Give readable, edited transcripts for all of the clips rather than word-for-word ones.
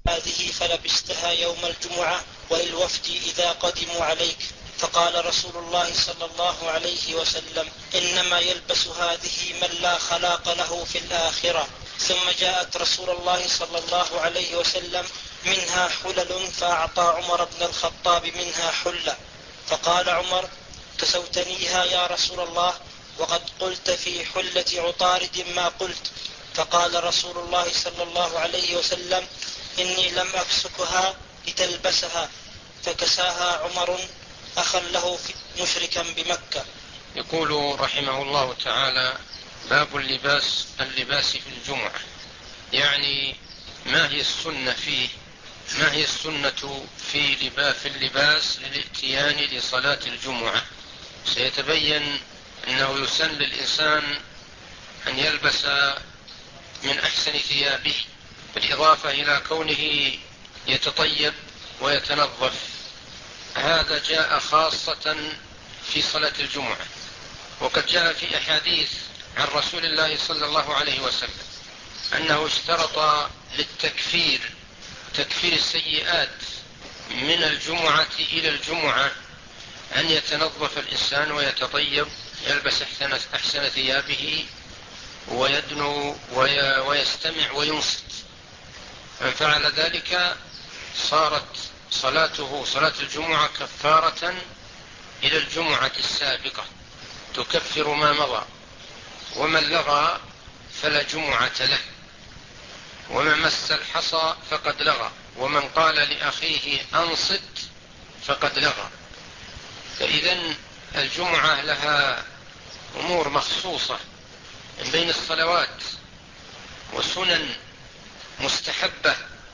هذه فلبستها يوم الجمعة وللوفد إذا قدموا عليك. فقال رسول الله صلى الله عليه وسلم: إنما يلبس هذه من لا خلاق له في الآخرة. ثم جاءت رسول الله صلى الله عليه وسلم منها حلل، فأعطى عمر بن الخطاب منها حلة. فقال عمر: كسوتنيها يا رسول الله، وقد قلت في حلة عطارد ما قلت. فقال رسول الله صلى الله عليه وسلم: إني لم أكسكها لتلبسها. فكساها عمر أخا له مشركا بمكة. يقول رحمه الله تعالى: باب اللباس في الجمعة، يعني ما هي السنة فيه، ما هي السنة في اللباس للاتيان لصلاة الجمعة. سيتبين أنه يسن للإنسان أن يلبس من أحسن ثيابه، بالإضافة إلى كونه يتطيب ويتنظف. هذا جاء خاصة في صلاة الجمعة، وقد جاء في أحاديث عن رسول الله صلى الله عليه وسلم أنه اشترط للتكفير السيئات من الجمعة إلى الجمعة أن يتنظف الإنسان ويتطيب، يلبس أحسن ثيابه ويدنو ويستمع وينصت. من فعل ذلك صارت صلاة الجمعة كفارة إلى الجمعة السابقة، تكفر ما مضى. ومن لغى فلا جمعة له، ومن مس الحصى فقد لغى، ومن قال لأخيه أنصت فقد لغى. فإذن الجمعة لها أمور مخصوصة من بين الصلوات وسنن مستحبة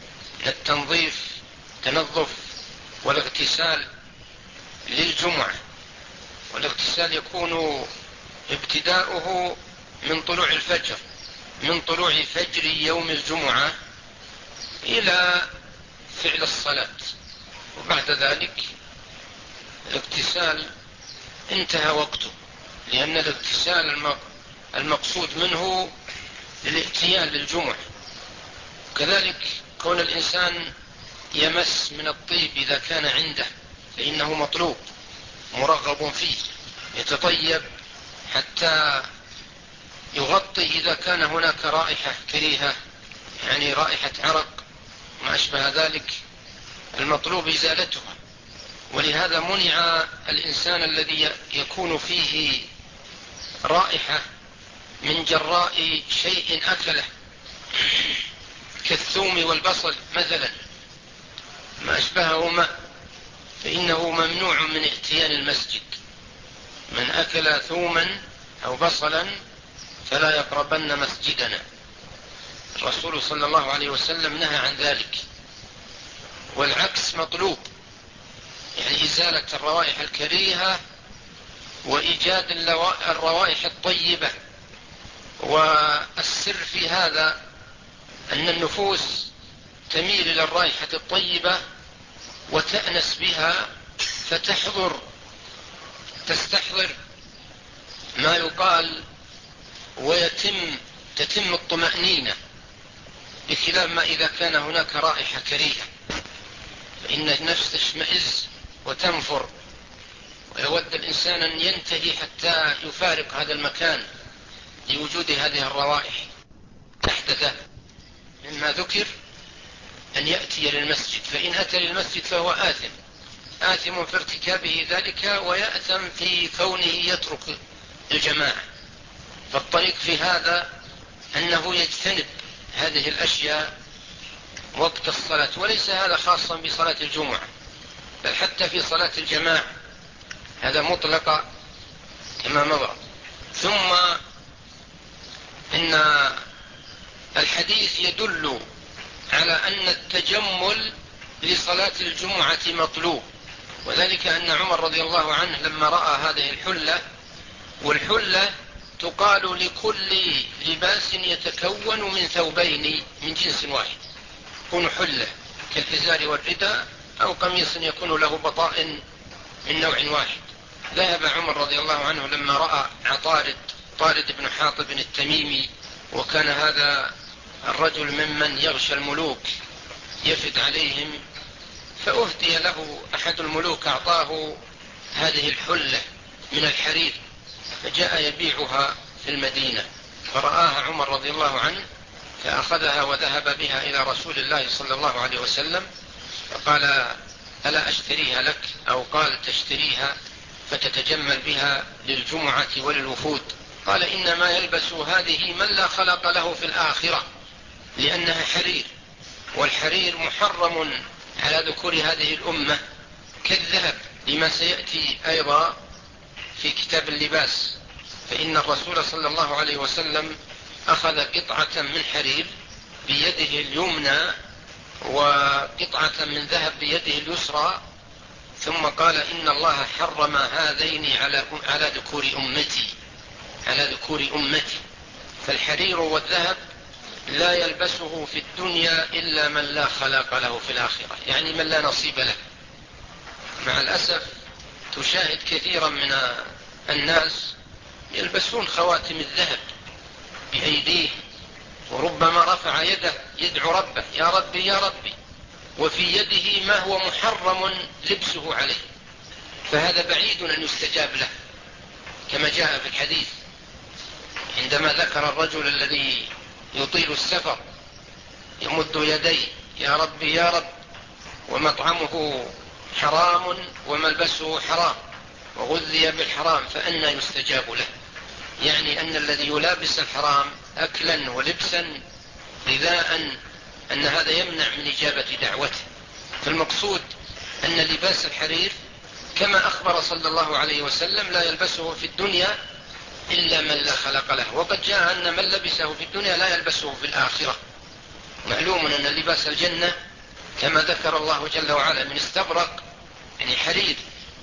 تنظف والاغتسال للجمعة. والاغتسال يكون ابتداؤه من طلوع الفجر، من طلوع فجر يوم الجمعة إلى فعل الصلاة، وبعد ذلك الاغتسال انتهى وقته، لأن الاغتسال المقصود منه الاتيان للجمعة. كذلك كون الإنسان يمس من الطيب إذا كان عنده فإنه مطلوب مرغب فيه، يتطيب حتى يغطي إذا كان هناك رائحة كريهة، يعني رائحة عرق ما أشبه ذلك، المطلوب إزالتها. ولهذا منع الإنسان الذي يكون فيه رائحة من جراء شيء أكله كالثوم والبصل مثلا ما أشبههما، فإنه ممنوع من اتيان المسجد. من أكل ثوما أو بصلا فلا يقربن مسجدنا. الرسول صلى الله عليه وسلم نهى عن ذلك. والعكس مطلوب، يعني إزالة الروائح الكريهة وإيجاد الروائح الطيبة. والسر في هذا أن النفوس تميل إلى الرائحة الطيبة وتأنس بها، تستحضر ما يقال تتم الطمأنينة، بخلاف ما إذا كان هناك رائحة كريهة فإن النفس تشمئز وتنفر، ويود الإنسان أن ينتهي حتى يفارق هذا المكان لوجود هذه الروائح. أحدث مما ذكر أن يأتي للمسجد، فإن أتى للمسجد فهو آثم في ارتكابه ذلك، ويأثم في كونه يترك الجماعة. فالطريق في هذا أنه يجتنب هذه الأشياء وقت الصلاة، وليس هذا خاصا بصلاة الجمعة، بل حتى في صلاة الجماعة هذا مطلق كما مضى. ثم إن الحديث يدل على أن التجمل لصلاة الجمعة مطلوب، وذلك أن عمر رضي الله عنه لما رأى هذه الحلة، والحلة تقال لكل لباس يتكون من ثوبين من جنس واحد، يكون حلة كالإزار والرداء، أو قميص يكون له بطائن من نوع واحد. ذهب عمر رضي الله عنه لما رأى طارد بن حاطب التميمي، وكان هذا الرجل ممن يغشى الملوك، يفد عليهم، فأهدي له أحد الملوك، أعطاه هذه الحلة من الحرير، فجاء يبيعها في المدينة، فرآها عمر رضي الله عنه فأخذها وذهب بها إلى رسول الله صلى الله عليه وسلم، فقال: ألا أشتريها لك؟ أو قال: تشتريها فتتجمل بها للجمعة وللوفود؟ قال: إنما يلبس هذه من لا خلق له في الآخرة، لأنها حرير، والحرير محرم على ذكور هذه الأمة كالذهب، لما سيأتي أيضا في كتاب اللباس. فإن الرسول صلى الله عليه وسلم أخذ قطعة من حرير بيده اليمنى وقطعة من ذهب بيده اليسرى، ثم قال: إن الله حرم هذين على ذكور أمتي. فالحرير والذهب لا يلبسه في الدنيا إلا من لا خلاق له في الآخرة، يعني من لا نصيب له. مع الأسف تشاهد كثيرا من الناس يلبسون خواتم الذهب بأيديه، وربما رفع يده يدعو ربه: يا ربي يا ربي، وفي يده ما هو محرم لبسه عليه، فهذا بعيد أن يستجاب له، كما جاء في الحديث عندما ذكر الرجل الذي يطيل السفر يمد يديه: يا ربي يا رب، ومطعمه حرام وملبسه حرام وغذي بالحرام، فأنى يستجاب له؟ يعني أن الذي يلابس الحرام أكلا ولبسا غذاء، أن هذا يمنع من إجابة دعوته. فالمقصود أن لباس الحرير كما أخبر صلى الله عليه وسلم لا يلبسه في الدنيا إلا من لا خلق له، وقد جاء أن من لبسه في الدنيا لا يلبسه في الآخرة. معلوم أن لباس الجنة كما ذكر الله جل وعلا من استبرق، يعني حرير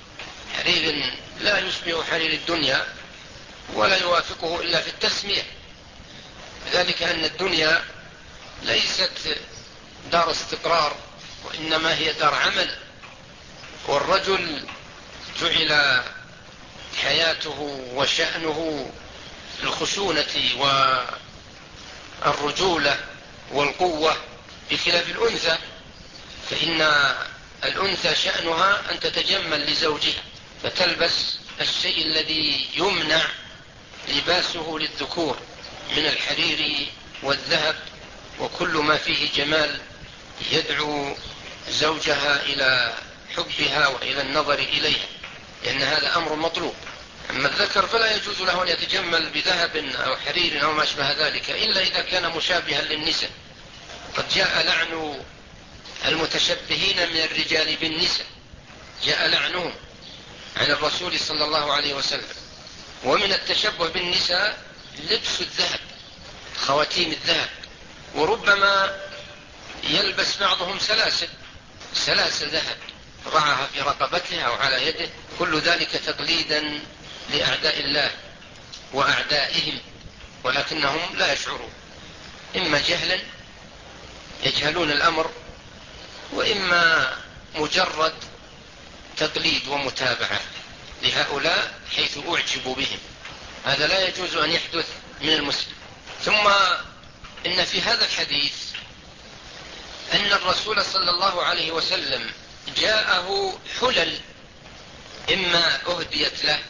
لا يشبه حرير الدنيا ولا يوافقه إلا في التسمية، ذلك أن الدنيا ليست دار استقرار، وإنما هي دار عمل، والرجل جعل حياته وشأنه الخشونة والرجولة والقوة، بخلاف الأنثى، فإن الأنثى شأنها أن تتجمل لزوجها، فتلبس الشيء الذي يمنع لباسه للذكور من الحرير والذهب وكل ما فيه جمال يدعو زوجها إلى حبها وإلى النظر إليها، لأن هذا أمر مطلوب. أما الذكر فلا يجوز له أن يتجمل بذهب أو حرير أو ما أشبه ذلك إلا إذا كان مشابها للنساء. قد جاء لعن المتشبهين من الرجال بالنساء، جاء لعنهم عن الرسول صلى الله عليه وسلم. ومن التشبه بالنساء لبس الذهب، خواتيم الذهب، وربما يلبس بعضهم سلاسل ذهب رعاها في رقبته أو على يده، كل ذلك تقليدا لأعداء الله وأعدائهم، ولكنهم لا يشعرون، إما جهلا يجهلون الأمر، وإما مجرد تقليد ومتابعة لهؤلاء حيث أعجبوا بهم. هذا لا يجوز أن يحدث من المسلم. ثم إن في هذا الحديث أن الرسول صلى الله عليه وسلم جاءه حلل، إما أهديت له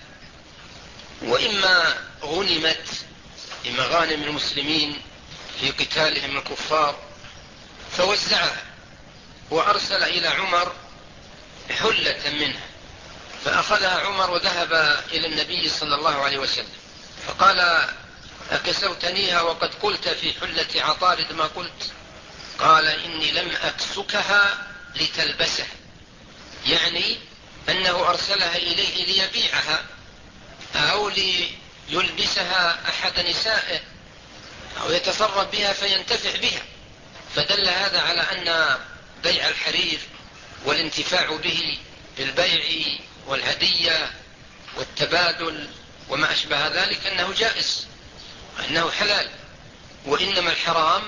وإما غنمت لمغانم المسلمين في قتالهم الكفار، فوزعها وأرسل إلى عمر حلة منها، فأخذها عمر وذهب إلى النبي صلى الله عليه وسلم فقال: أكسوتنيها وقد قلت في حلة عطارد ما قلت؟ قال: إني لم أكسكها لتلبسها، يعني أنه أرسلها إليه ليبيعها أو ليلبسها أحد نسائه أو يتصرف بها فينتفع بها. فدل هذا على أن بيع الحرير والانتفاع به بالبيع والهدية والتبادل وما أشبه ذلك أنه جائز، أنه حلال، وإنما الحرام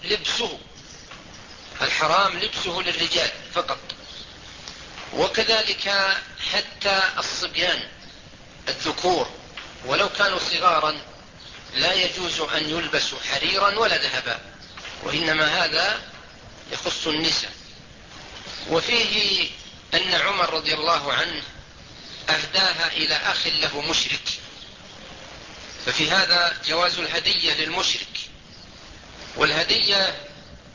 لبسه للرجال فقط. وكذلك حتى الصبيان الذكور ولو كانوا صغارا لا يجوز أن يلبسوا حريرا ولا ذهبا، وإنما هذا يخص النساء. وفيه أن عمر رضي الله عنه أهداها إلى أخ له مشرك، ففي هذا جواز الهدية للمشرك. والهدية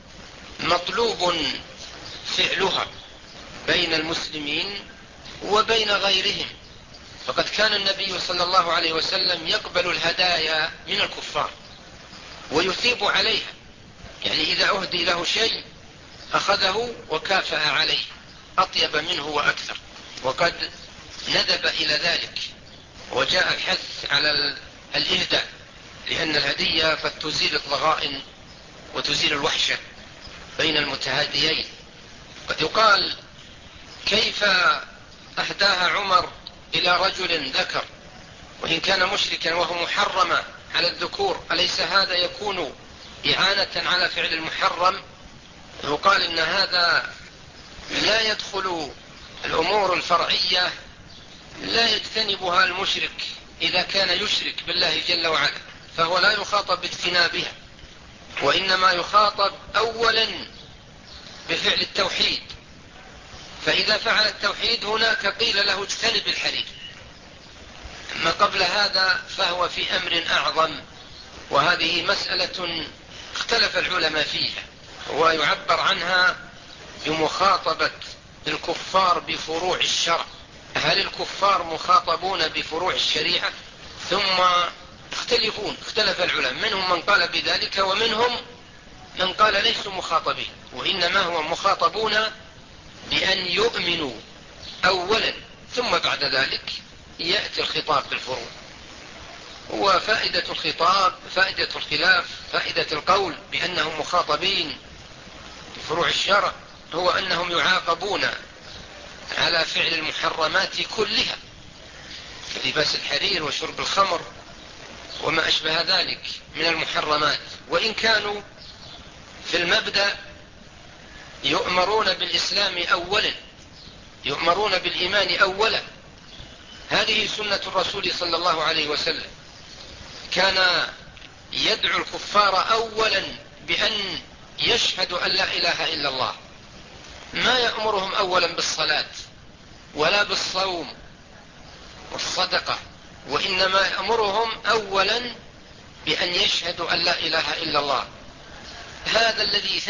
مطلوب فعلها بين المسلمين وبين غيرهم، فقد كان النبي صلى الله عليه وسلم يقبل الهدايا من الكفار ويثيب عليها، يعني إذا أهدي له شيء أخذه وكافأ عليه أطيب منه وأكثر، وقد ندب إلى ذلك، وجاء الحث على الإهداء، لأن الهدية قد تزيل الضغائن وتزيل الوحشة بين المتهاديين. قد يقال كيف أهداها عمر إلى رجل ذكر وإن كان مشركا وهو محرم على الذكور، أليس هذا يكون إعانة على فعل المحرم؟ يقال إن هذا لا يدخل الأمور الفرعية، لا يجتنبها المشرك إذا كان يشرك بالله جل وعلا، فهو لا يخاطب باجتنابها، وإنما يخاطب أولا بفعل التوحيد، فإذا فعل التوحيد هناك قيل له اجتنب الحرير، أما قبل هذا فهو في أمر أعظم. وهذه مسألة اختلف العلماء فيها، ويعبر عنها بمخاطبة الكفار بفروع الشرع. هل الكفار مخاطبون بفروع الشريعة؟ ثم اختلف العلماء، منهم من قال بذلك ومنهم من قال ليسوا مخاطبين، وإنما هو مخاطبون بأن يؤمنوا أولا ثم بعد ذلك يأتي الخطاب بالفروع. وفائدة الخطاب، فائدة الخلاف، فائدة القول بأنهم مخاطبين بفروع الشرع هو أنهم يعاقبون على فعل المحرمات كلها، كلباس الحرير وشرب الخمر وما أشبه ذلك من المحرمات، وإن كانوا في المبدأ يؤمرون بالإسلام أولا، يؤمرون بالإيمان أولا. هذه سنة الرسول صلى الله عليه وسلم، كان يدعو الكفار أولا بأن يشهدوا أن لا إله إلا الله، ما يأمرهم أولا بالصلاة ولا بالصوم والصدقة، وإنما يأمرهم أولا بأن يشهدوا أن لا إله إلا الله. هذا الذي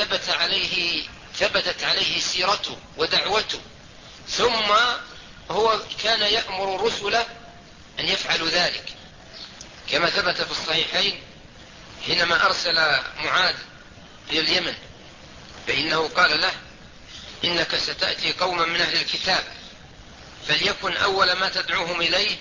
ثبتت عليه سيرته ودعوته، ثم هو كان يأمر رسله أن يفعلوا ذلك، كما ثبت في الصحيحين حينما أرسل معاذ إلى اليمن، فإنه قال له إنك ستأتي قوما من أهل الكتاب، فليكن أول ما تدعوهم إليه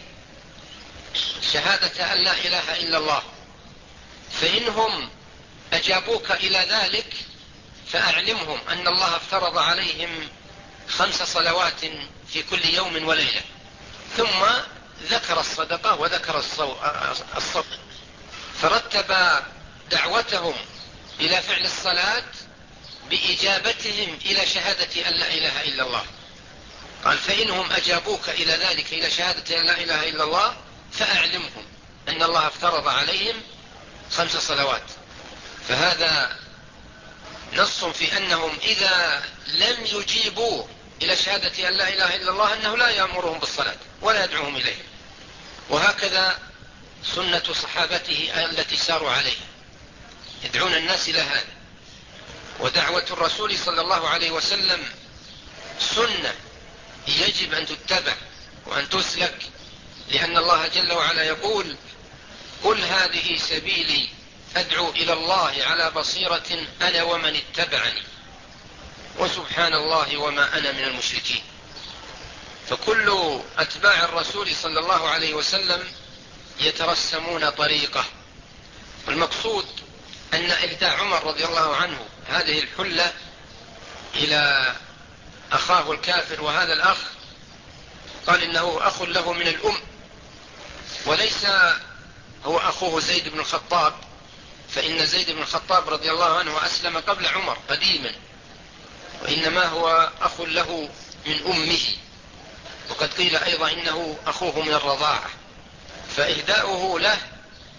شهادة أن لا إله إلا الله، فإنهم أجابوك إلى ذلك فأعلمهم أن الله افترض عليهم 5 صلوات في كل يوم وليلة. ثم ذكر الصدقة وذكر الصوم، فرتب دعوتهم إلى فعل الصلاة بإجابتهم إلى شهادة أن لا إله إلا الله. قال فإنهم أجابوك إلى ذلك، إلى شهادة أن لا إله إلا الله، فأعلمهم أن الله افترض عليهم 5 صلوات. فهذا نص في أنهم إذا لم يجيبوا إلى شهادة أن لا إله إلا الله أنه لا يأمرهم بالصلاة ولا يدعوهم إليه. وهكذا سنة صحابته التي ساروا عليها، يدعون الناس إلى هذا. ودعوة الرسول صلى الله عليه وسلم سنة يجب أن تتبع وأن تسلك، لأن الله جل وعلا يقول قل هذه سبيلي أدعو إلى الله على بصيرة أنا ومن اتبعني وسبحان الله وما أنا من المشركين. فكل أتباع الرسول صلى الله عليه وسلم يترسمون طريقه. والمقصود أن إهداء عمر رضي الله عنه هذه الحلة إلى أخاه الكافر، وهذا الأخ قال إنه أخ له من الأم، وليس هو أخوه زيد بن الخطاب، فإن زيد بن الخطاب رضي الله عنه أسلم قبل عمر قديما، وإنما هو أخ له من أمه، وقد قيل أيضا إنه أخوه من الرضاعة. فإهداؤه له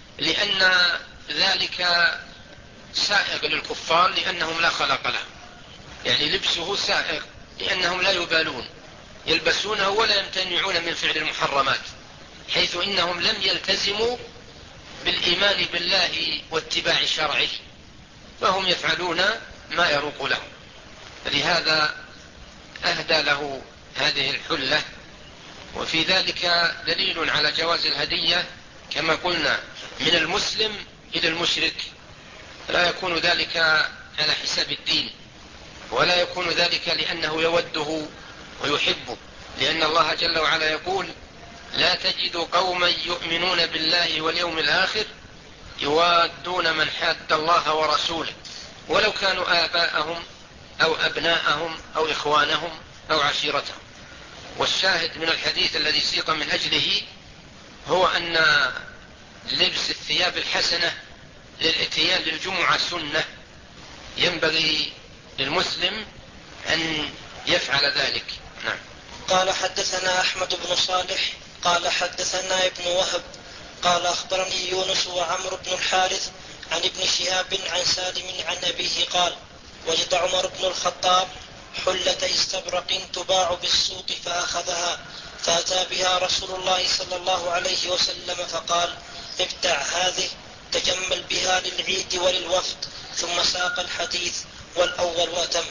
لأن ذلك سائغ للكفار، لأنهم لا خلق له، يعني لبسه سائغ، لأنهم لا يبالون، يلبسونه ولا يمتنعون من فعل المحرمات، حيث إنهم لم يلتزموا بالإيمان بالله واتباع شرعه، فهم يفعلون ما يروق لهم. لهذا أهدى له هذه الحلة. وفي ذلك دليل على جواز الهدية كما قلنا من المسلم إلى المشرك، لا يكون ذلك على حساب الدين، ولا يكون ذلك لأنه يوده ويحبه، لأن الله جل وعلا يقول: لا تجد قوما يؤمنون بالله واليوم الآخر يوادون من حاد الله ورسوله ولو كانوا آباءهم أو أبناءهم أو إخوانهم أو عشيرتهم. والشاهد من الحديث الذي سيق من أجله هو أن لبس الثياب الحسنة للاتيان للجمعة سنة، ينبغي للمسلم أن يفعل ذلك. نعم. قال حدثنا أحمد بن صالح قال حدثنا ابن وهب قال أخبرني يونس وعمرو بن الحارث عن ابن شهاب عن سالم عن أبيه قال: وجد عمر بن الخطاب حلة استبرق تباع بالسوق فأخذها، فأتى بها رسول الله صلى الله عليه وسلم فقال: ابتع هذه تجمل بها للعيد وللوفد. ثم ساق الحديث والأول وأتم.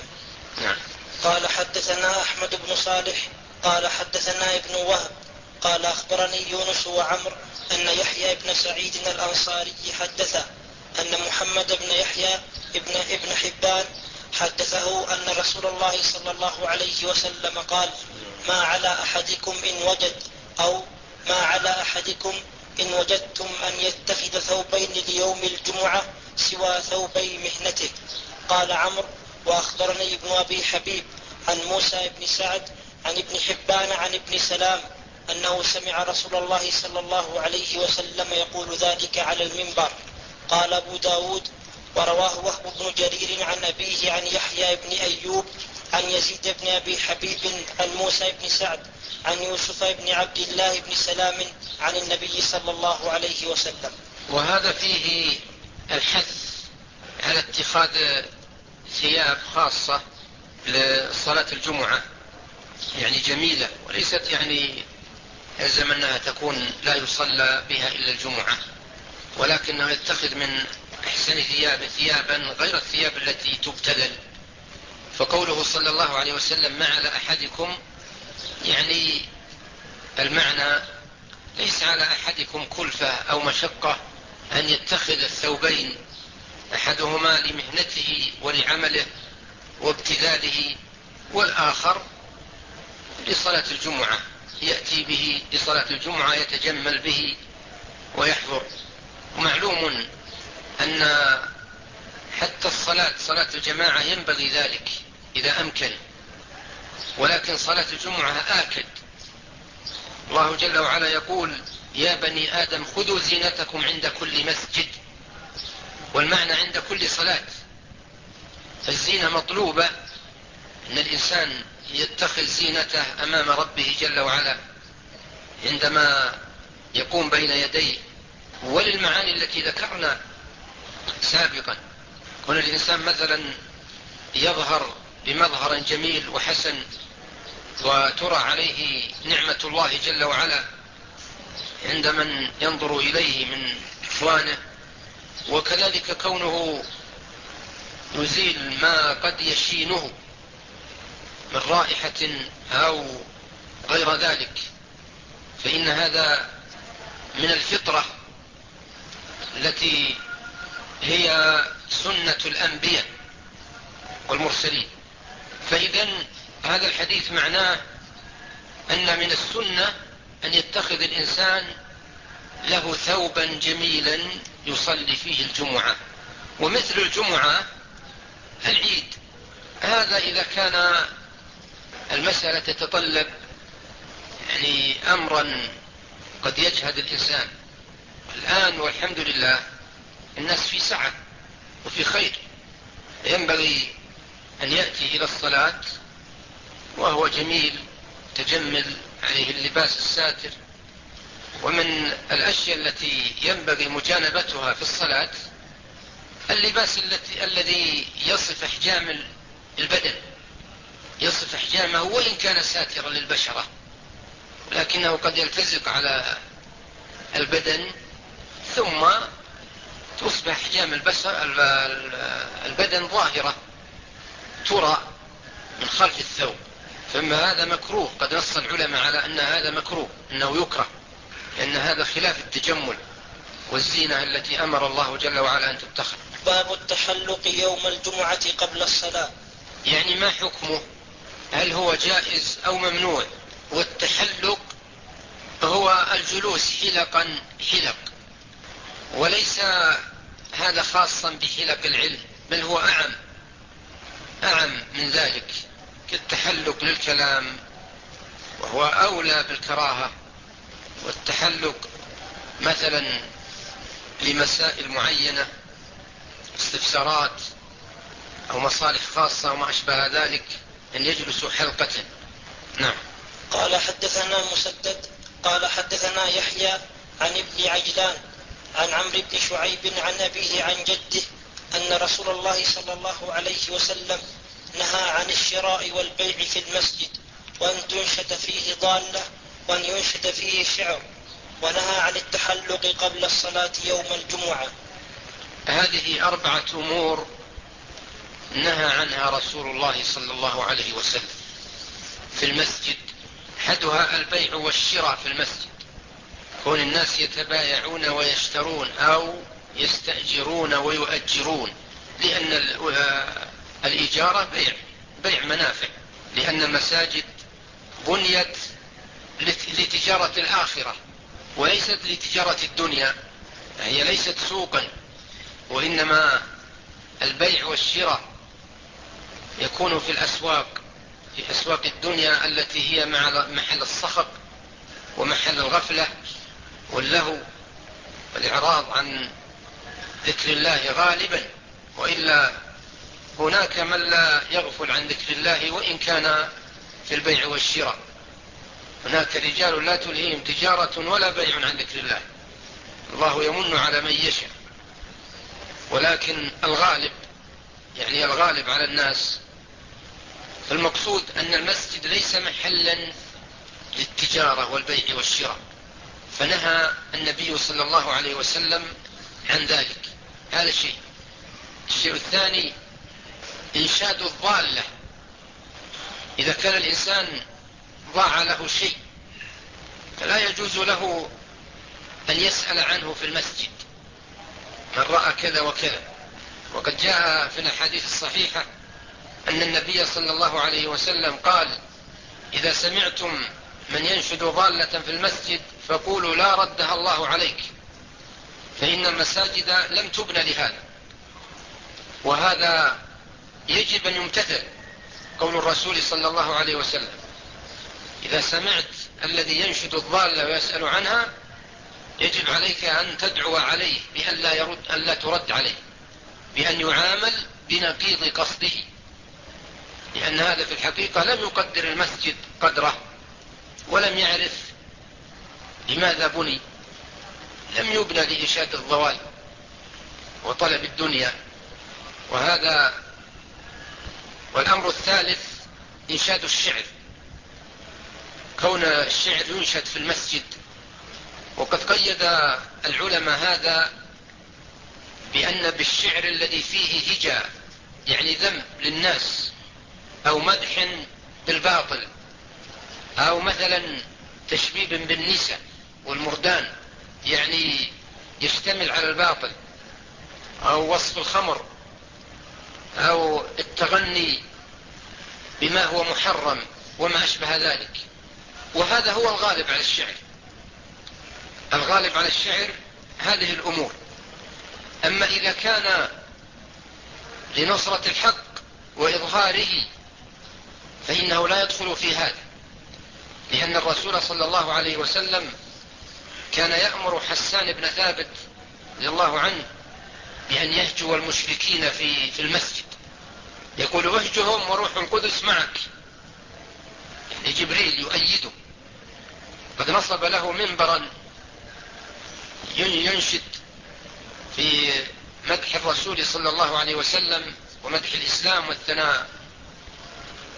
قال حدثنا أحمد بن صالح قال حدثنا ابن وهب قال أخبرني يونس وعمر أن يحيى بن سعيد الأنصاري حدثه أن محمد بن يحيى ابن حبان حدثه أن رسول الله صلى الله عليه وسلم قال: ما على أحدكم إن وجد، أو ما على أحدكم إن وجدتم أن يتخذ ثوبين ليوم الجمعة سوى ثوبي محنته. قال عمرو: وأخبرني ابن أبي حبيب عن موسى بن سعد عن ابن حبان عن ابن سلام أنه سمع رسول الله صلى الله عليه وسلم يقول ذلك على المنبر. قال أبو داود: ورواه وهب بن جرير عن أبيه عن يحيى بن أيوب عن يزيد بن أبي حبيب عن موسى بن سعد عن يوسف بن عبد الله بن سلام عن النبي صلى الله عليه وسلم. وهذا فيه الحث على اتخاذ ثياب خاصة لصلاة الجمعة، يعني جميلة، وليست يعني يلزم أنها تكون لا يصلى بها إلا الجمعة، ولكنه يتخذ من أحسن ثيابا غير الثياب التي تبتذل. فقوله صلى الله عليه وسلم: ما على أحدكم، يعني المعنى ليس على أحدكم كلفة أو مشقة أن يتخذ الثوبين، أحدهما لمهنته ولعمله وابتذاله، والآخر لصلاة الجمعة، يأتي به لصلاة الجمعة يتجمل به ويحضر. ومعلوم أن حتى صلاة الجماعة ينبغي ذلك إذا أمكن، ولكن صلاة الجمعة آكد. الله جل وعلا يقول: يا بني آدم خذوا زينتكم عند كل مسجد، والمعنى عند كل صلاة. فالزينة مطلوبة، أن الإنسان يتخذ زينته أمام ربه جل وعلا عندما يقوم بين يديه. وللمعاني التي ذكرنا سابقا، كون الإنسان مثلا يظهر بمظهر جميل وحسن وترى عليه نعمة الله جل وعلا عند من ينظر إليه من إخوانه، وكذلك كونه يزيل ما قد يشينه من رائحة أو غير ذلك، فإن هذا من الفطرة التي هي سنة الأنبياء والمرسلين. فإذن هذا الحديث معناه أن من السنة أن يتخذ الإنسان له ثوبا جميلا يصلي فيه الجمعة. ومثل الجمعة العيد، هذا إذا كان المسألة تتطلب يعني أمرا قد يجهد الإنسان. الآن والحمد لله الناس في سعة وفي خير، ينبغي أن يأتي إلى الصلاة وهو جميل تجمل، عليه اللباس الساتر. ومن الأشياء التي ينبغي مجانبتها في الصلاة اللباس الذي يصف أحجام البدن، يصف أحجامه وإن كان ساترا للبشرة، لكنه قد يلتزق على البدن ثم تصبح أحجام البدن ظاهرة ترى من خلف الثوب، فما هذا مكروه. قد نص العلماء على أن هذا مكروه، أنه يكره، لأن هذا خلاف التجمل والزينة التي أمر الله جل وعلا أن تتخذ. باب التحلق يوم الجمعة قبل الصلاة. يعني ما حكمه؟ هل هو جائز أو ممنوع؟ والتحلق هو الجلوس حلقا حلق، وليس هذا خاصا بحلق العلم، بل هو أعم من ذلك، كالتحلق للكلام، وهو أولى بالكراهة. والتحلق مثلا لمسائل معينة، استفسارات أو مصالح خاصة وما أشبه ذلك، أن يجلسوا حلقة. نعم. قال حدثنا مسدد قال حدثنا يحيى عن ابن عجلان عن عمرو بن شعيب عن أبيه عن جده أن رسول الله صلى الله عليه وسلم نهى عن الشراء والبيع في المسجد، وأن تنشد فيه ضالة، وأن ينشد فيه شعر، ونهى عن التحلق قبل الصلاة يوم الجمعة. هذه 4 أمور نهى عنها رسول الله صلى الله عليه وسلم في المسجد. أحدها البيع والشراء في المسجد، كون الناس يتبايعون ويشترون أو يستأجرون ويؤجرون، لأن الإجارة بيع منافع، لأن المساجد بنيت لتجارة الآخرة وليست لتجارة الدنيا، هي ليست سوقا، وإنما البيع والشراء يكون في الأسواق، في أسواق الدنيا التي هي محل الصخب ومحل الغفلة واللهو والإعراض عن ذكر الله غالبا، وإلا هناك من لا يغفل عن ذكر الله وإن كان في البيع والشراء. هناك رجال لا تلهيهم تجارة ولا بيع عن ذكر الله، الله يمن على من يشاء، ولكن الغالب على الناس. فالمقصود أن المسجد ليس محلا للتجارة والبيع والشراء، فنهى النبي صلى الله عليه وسلم عن ذلك. هذا الشيء. الشيء الثاني إنشاد الضالة. إذا كان الإنسان ضاع له شيء فلا يجوز له أن يسأل عنه في المسجد، من رأى كذا وكذا. وقد جاء في الأحاديث الصحيحة أن النبي صلى الله عليه وسلم قال: إذا سمعتم من ينشد ضالة في المسجد فقولوا لا ردها الله عليك، فإن المساجد لم تبنى لهذا. وهذا يجب أن يمتثل، قول الرسول صلى الله عليه وسلم: إذا سمعت الذي ينشد الضالة ويسأل عنها يجب عليك أن تدعو عليه بأن لا ترد عليه، بأن يعامل بنقيض قصده، لأن هذا في الحقيقة لم يقدر المسجد قدره، ولم يعرف لماذا بني. لم يبنى لإنشاد الضوال وطلب الدنيا. والأمر الثالث إنشاد الشعر، كون الشعر ينشد في المسجد. وقد قيد العلماء هذا بأن بالشعر الذي فيه هجاء، يعني ذم للناس، أو مدح بالباطل، أو مثلا تشبيب بالنساء والمردان، يعني يشتمل على الباطل، أو وصف الخمر، أو التغني بما هو محرم وما أشبه ذلك. وهذا هو الغالب على الشعر. الغالب على الشعر هذه الأمور. أما إذا كان لنصرة الحق وإظهاره فإنه لا يدخل في هذا، لأن الرسول صلى الله عليه وسلم كان يأمر حسان بن ثابت رضي الله عنه بأن يهجو المشركين في المسجد، يقول: اهجهم وروح القدس معك، يعني جبريل يؤيده. قد نصب له منبرا ينشد في مدح الرسول صلى الله عليه وسلم ومدح الإسلام والثناء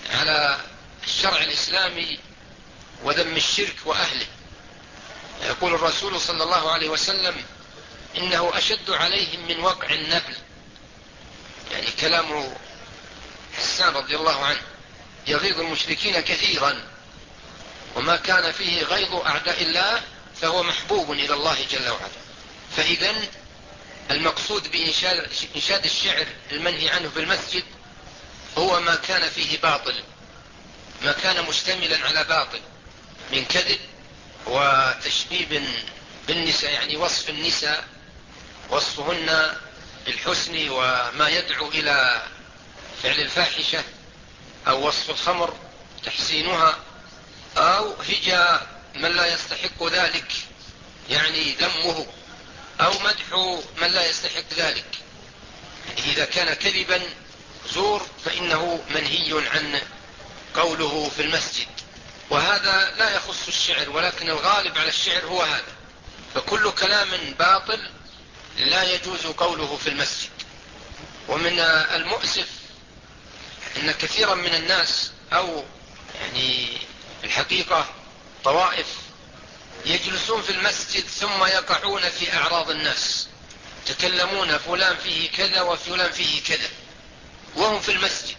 على الشرع الإسلامي وذم الشرك وأهله. يقول الرسول صلى الله عليه وسلم: إنه أشد عليهم من وقع النبل، يعني كلام حسان رضي الله عنه، يغيظ المشركين كثيرا، وما كان فيه غيظ أعداء الله فهو محبوب إلى الله جل وعلا. فإذن المقصود بإنشاد الشعر المنهي عنه في المسجد هو ما كان فيه باطل، ما كان مشتملا على باطل من كذب وتشبيب بالنساء، يعني وصف النساء، وصفهن بالحسن وما يدعو إلى فعل الفاحشة، أو وصف الخمر تحسينها، أو هجاء من لا يستحق ذلك يعني ذمه، أو مدح من لا يستحق ذلك. يعني إذا كان كذبا زور فإنه منهي عن قوله في المسجد. وهذا لا يخص الشعر، ولكن الغالب على الشعر هو هذا. فكل كلام باطل لا يجوز قوله في المسجد. ومن المؤسف أن كثيرا من الناس، أو يعني الحقيقة طوائف، يجلسون في المسجد ثم يقعون في أعراض الناس، تكلمون فلان فيه كذا وفلان فيه كذا وهم في المسجد.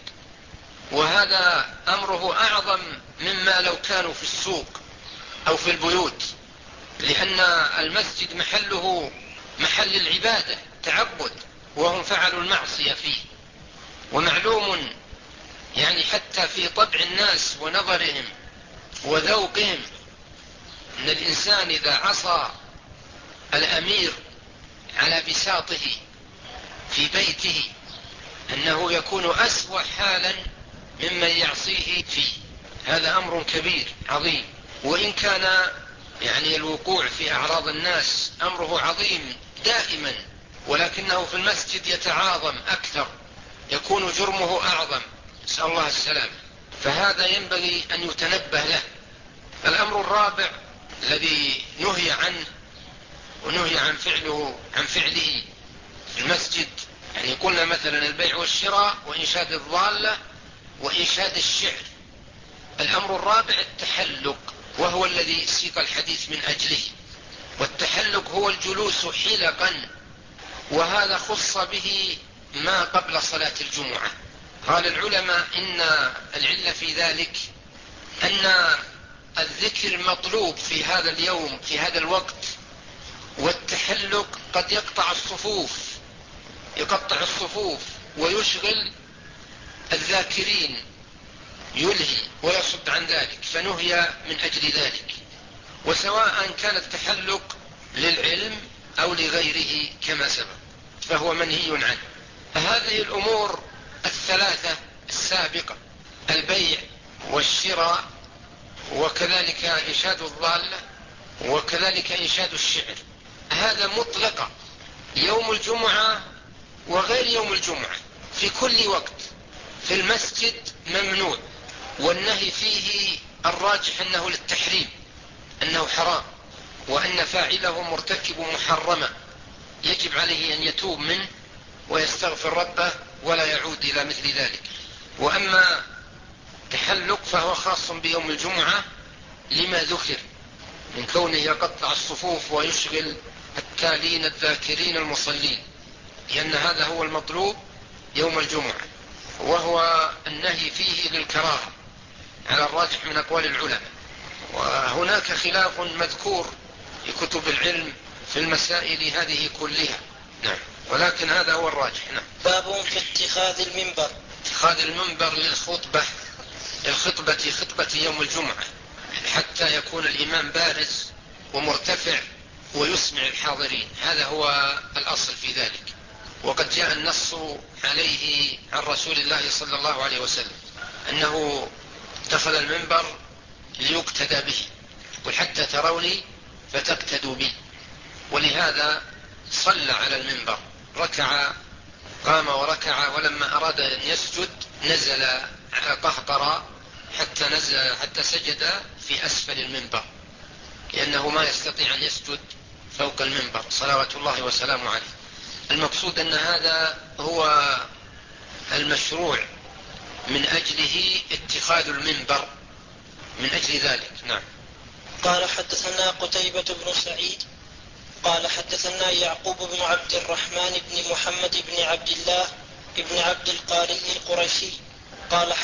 وهذا أمره أعظم مما لو كانوا في السوق أو في البيوت، لأن المسجد محله محل العبادة، تعبد، وهم فعلوا المعصية فيه. ومعلوم يعني حتى في طبع الناس ونظرهم وذوقهم أن الإنسان إذا عصى الأمير على بساطه في بيته أنه يكون أسوأ حالا ممن يعصيه فيه. هذا أمر كبير عظيم. وإن كان يعني الوقوع في أعراض الناس أمره عظيم دائما، ولكنه في المسجد يتعاظم أكثر، يكون جرمه أعظم، نسأل الله السلام. فهذا ينبغي أن يتنبه له. الأمر الرابع الذي نهي عنه ونهي عن فعله في المسجد، يعني قلنا مثلا البيع والشراء وإنشاد الضالة وإنشاد الشعر. الأمر الرابع التحلق، وهو الذي سيق الحديث من أجله. والتحلق هو الجلوس حلقا، وهذا خص به ما قبل صلاة الجمعة. قال العلماء إن العلة في ذلك أن الذكر مطلوب في هذا اليوم في هذا الوقت، والتحلق قد يقطع الصفوف ويشغل الذاكرين، يلهي ويصد عن ذلك، فنهي من أجل ذلك. وسواء كان التحلق للعلم أو لغيره كما سبق فهو منهي عنه. هذه الأمور الثلاثة السابقة، البيع والشراء وكذلك إنشاد الضالة وكذلك إنشاد الشعر، هذا مطلقة يوم الجمعة وغير يوم الجمعة في كل وقت في المسجد ممنوع. والنهي فيه الراجح أنه للتحريم، أنه حرام، وأن فاعله مرتكب محرمة يجب عليه أن يتوب منه ويستغفر ربه ولا يعود إلى مثل ذلك. وأما تحلق فهو خاص بيوم الجمعة لما ذكر من كونه يقطع الصفوف ويشغل التالين الذاكرين المصلين، لأن هذا هو المطلوب يوم الجمعة. وهو النهي فيه للكراهة على الراجح من أقوال العلماء. وهناك خلاف مذكور في كتب العلم في المسائل هذه كلها، نعم، ولكن هذا هو الراجح. نعم. باب في اتخاذ المنبر للخطبة خطبة يوم الجمعة، حتى يكون الإمام بارز ومرتفع ويسمع الحاضرين، هذا هو الأصل في ذلك. وقد جاء النص عليه عن رسول الله صلى الله عليه وسلم أنه اتخذ المنبر ليقتدى به، وحتى تروني فتقتدوا بي. ولهذا صلى على المنبر، قام وركع، ولما أراد أن يسجد نزل قهقرا حتى سجد في أسفل المنبر، لأنه ما يستطيع أن يسجد فوق المنبر صلوات الله وسلامه عليه. المقصود أن هذا هو المشروع من أجله اتخاذ المنبر، من أجل ذلك. نعم. قال حدثنا قتيبة بن سعيد قال حدثنا يعقوب بن عبد الرحمن بن محمد بن عبد الله ابن عبد القاري القرشي قال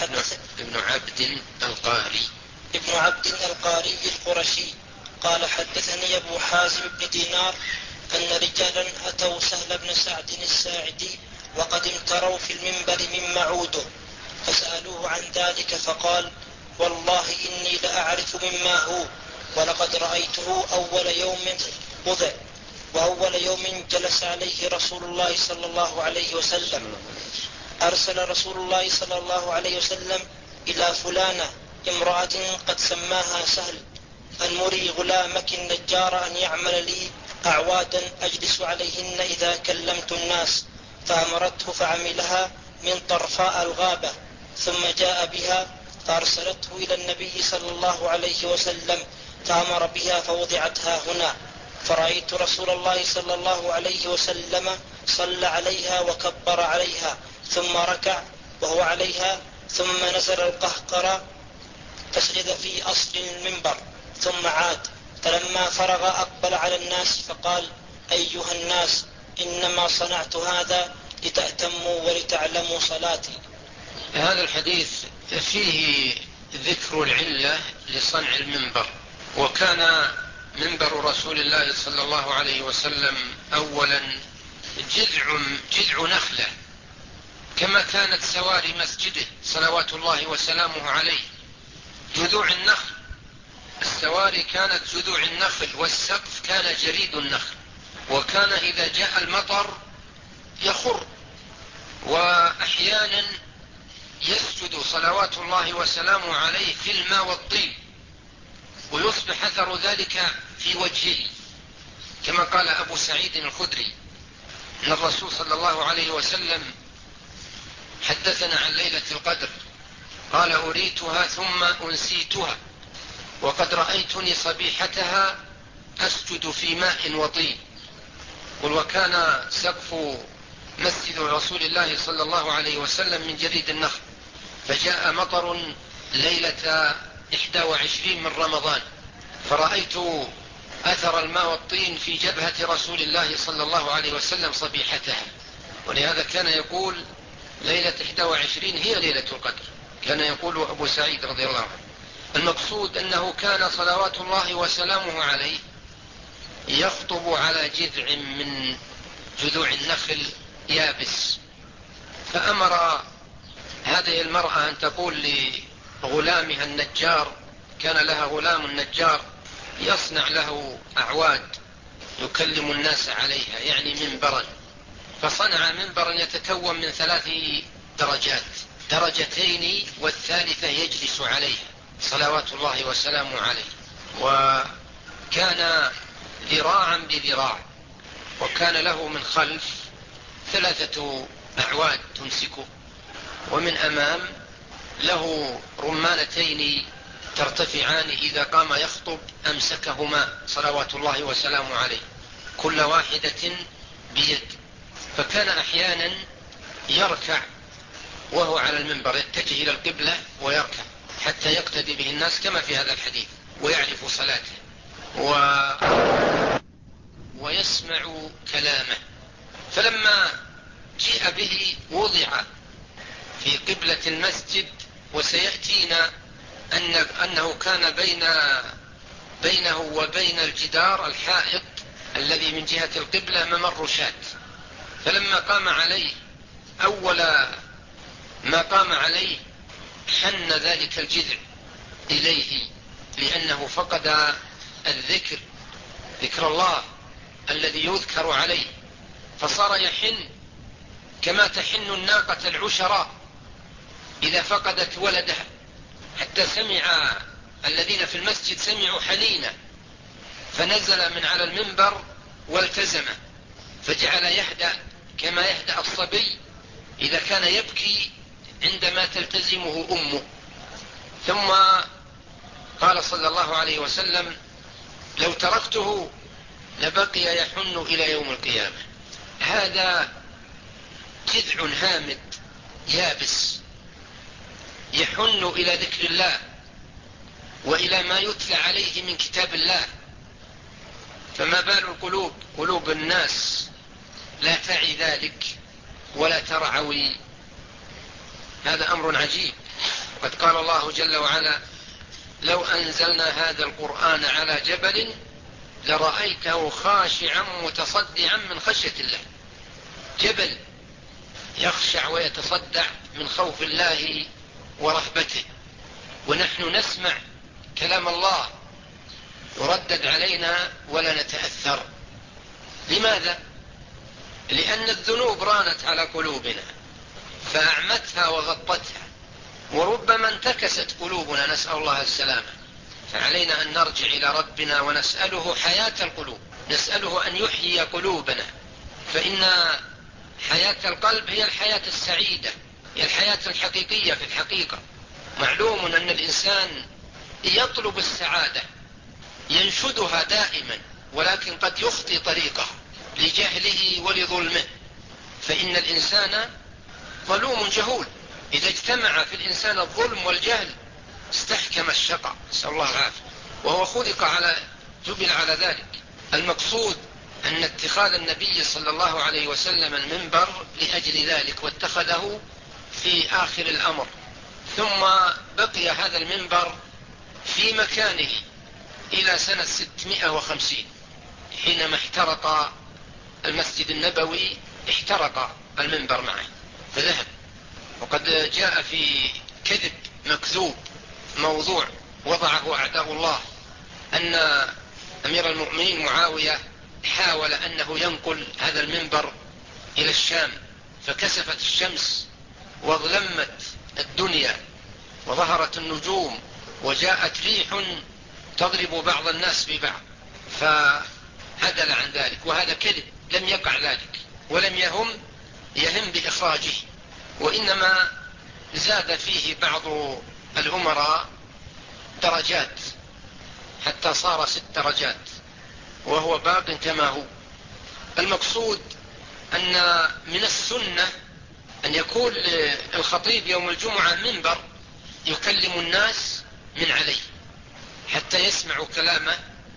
ابن عبد القاري القرشي قال حدثني أبو حازم بن دينار أن رجالا أتوا سهل بن سعد الساعدي وقد امتروا في المنبر من معوده فسألوه عن ذلك فقال: والله إني لأعرف مما هو، ولقد رأيته أول يوم وضع وأول يوم جلس عليه رسول الله صلى الله عليه وسلم. أرسل رسول الله صلى الله عليه وسلم إلى فلانة امرأة قد سماها سهل أن مري غلامك النجار أن يعمل لي أعوادا أجلس عليهن إذا كلمت الناس، فأمرته فعملها من طرفاء الغابة، ثم جاء بها فأرسلته إلى النبي صلى الله عليه وسلم فأمر بها فوضعتها هنا، فرأيت رسول الله صلى الله عليه وسلم صلى عليها وكبر عليها ثم ركع وهو عليها، ثم نزل القهقرى فسجد في أصل المنبر ثم عاد، فلما فرغ أقبل على الناس فقال: أيها الناس، إنما صنعت هذا لتأتموا ولتعلموا صلاتي. هذا الحديث فيه ذكر العلة لصنع المنبر. وكان منبر رسول الله صلى الله عليه وسلم أولا جذع نخلة، كما كانت سواري مسجده صلوات الله وسلامه عليه جذوع النخل. السواري كانت جذوع النخل، والسقف كان جريد النخل، وكان إذا جاء المطر يخر، وأحيانا يسجد صلوات الله وسلامه عليه في الماء والطين، ويصبح أثر ذلك في وجهه، كما قال أبو سعيد الخدري أن الرسول صلى الله عليه وسلم حدثنا عن ليلة القدر قال: أريتها ثم أنسيتها، وقد رأيتني صبيحتها أسجد في ماء وطين. وكان سقف مسجد رسول الله صلى الله عليه وسلم من جريد النخل، فجاء مطر ليلة 21 من رمضان، فرأيت أثر الماء والطين في جبهة رسول الله صلى الله عليه وسلم صبيحتها. ولهذا كان يقول ليلة 21 هي ليلة القدر، كان يقول أبو سعيد رضي الله عنه. المقصود أنه كان صلوات الله وسلامه عليه يخطب على جذع من جذوع النخل يابس، فأمر هذه المرأة أن تقول لغلامها النجار، كان لها غلام النجار يصنع له أعواد يكلم الناس عليها، يعني منبرا، فصنع منبرا يتكون من 3 درجات، درجتين والثالثة يجلس عليها صلوات الله وسلامه عليه، وكان ذراعا بذراع، وكان له من خلف 3 أعواد تمسكه، ومن أمام له رمانتين ترتفعان إذا قام يخطب أمسكهما صلوات الله وسلامه عليه، كل واحدة بيد. فكان أحيانا يركع وهو على المنبر، يتجه إلى القبلة ويركع حتى يقتدي به الناس كما في هذا الحديث ويعرف صلاته ويسمع كلامه. فلما جاء به وضع في قبلة المسجد، وسيأتينا أنه كان بينه وبين الجدار الحائط الذي من جهة القبلة ممر شاة، فلما قام عليه أول ما قام عليه حن ذلك الجذع إليه، لأنه فقد ذكر الله الذي يذكر عليه، فصار يحن كما تحن الناقة العشراء إذا فقدت ولدها، حتى سمع الذين في المسجد سمعوا حنينه، فنزل من على المنبر والتزمه، فجعل يهدأ كما يهدأ الصبي إذا كان يبكي عندما تلتزمه أمه. ثم قال صلى الله عليه وسلم: لو تركته لبقي يحن إلى يوم القيامة. هذا جذع هامد يابس يحن إلى ذكر الله وإلى ما يتلى عليه من كتاب الله. فما بال القلوب، قلوب الناس لا تعي ذلك ولا ترعوي؟ هذا أمر عجيب. قد قال الله جل وعلا: لو أنزلنا هذا القرآن على جبل لرأيته خاشعا متصدعا من خشية الله. جبل يخشع ويتصدع من خوف الله ورهبته، ونحن نسمع كلام الله يردد علينا ولا نتأثر. لماذا؟ لأن الذنوب رانت على قلوبنا فأعمتها وغطتها، وربما انتكست قلوبنا، نسأل الله السلامة. فعلينا أن نرجع إلى ربنا ونسأله حياة القلوب، نسأله أن يحيي قلوبنا، فإن حياة القلب هي الحياة السعيدة، هي الحياة الحقيقية. في الحقيقة معلوم أن الإنسان يطلب السعادة، ينشدها دائما، ولكن قد يخطي طريقه لجهله ولظلمه، فإن الإنسان ظلوم جهول. إذا اجتمع في الإنسان الظلم والجهل استحكم الشقاء، نسأل الله العافية، وهو جبل على ذلك. المقصود أن اتخاذ النبي صلى الله عليه وسلم المنبر لأجل ذلك، واتخذه في آخر الأمر، ثم بقي هذا المنبر في مكانه إلى سنة 650 حينما احترق المسجد النبوي، احترق المنبر معه فذهب. وقد جاء في كذب مكذوب موضوع وضعه أعداء الله أن أمير المؤمنين معاوية حاول أنه ينقل هذا المنبر إلى الشام، فكسفت الشمس واظلمت الدنيا وظهرت النجوم وجاءت ريح تضرب بعض الناس ببعض، فعدل عن ذلك. وهذا كذب، لم يقع ذلك ولم يهم بإخراجه، وإنما زاد فيه بعض الأمراء درجات حتى صار 6 درجات، وهو باق كما هو. المقصود أن من السنة أن يكون الخطيب يوم الجمعة منبر يكلم الناس من عليه حتى يسمعوا كلامه